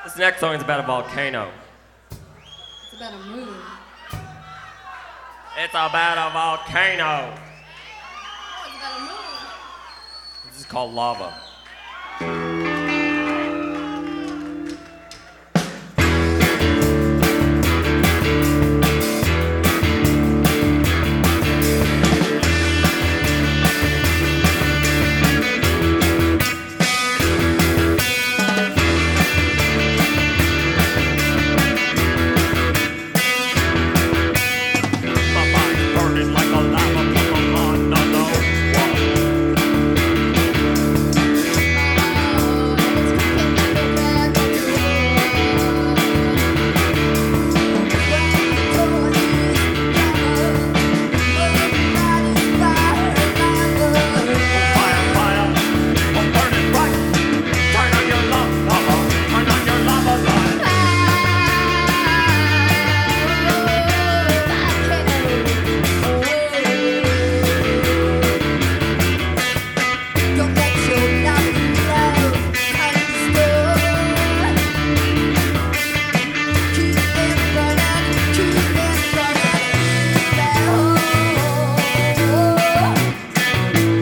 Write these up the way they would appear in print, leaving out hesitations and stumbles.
This next song is about a volcano. It's about a moon. It's about a volcano. Oh, it's about a moon. This is called Lava. My body's burning like a lava from a monologue. Fire, fire, I'm burning bright. Turn on your lava, turn on your lava light. Don't let your love understood. Keep it burning, keep it burning.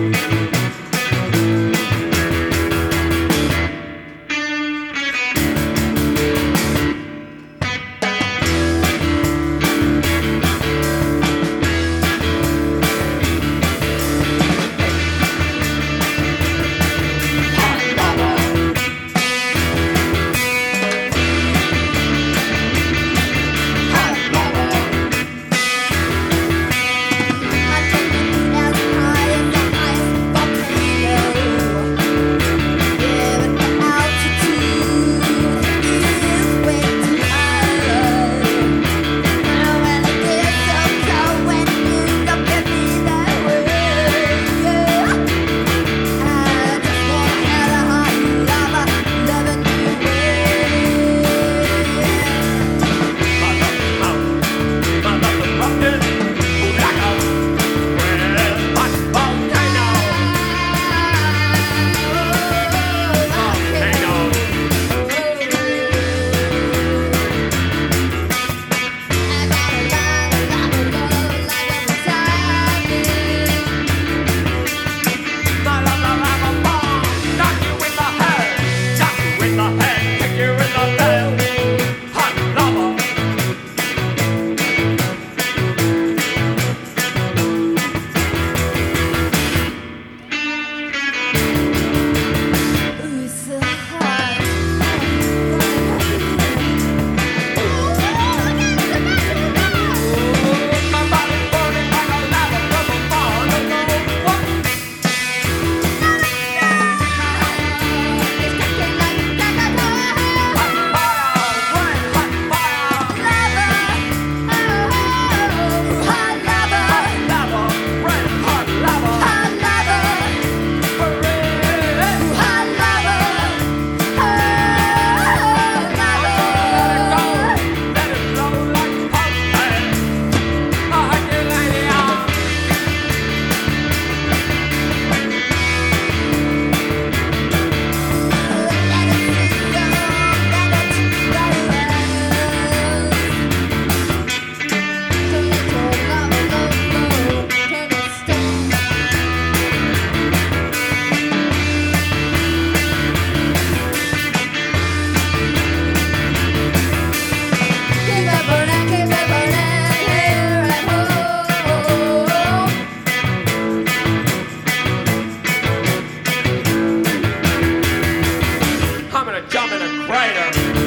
I'm gonna jump in a crater.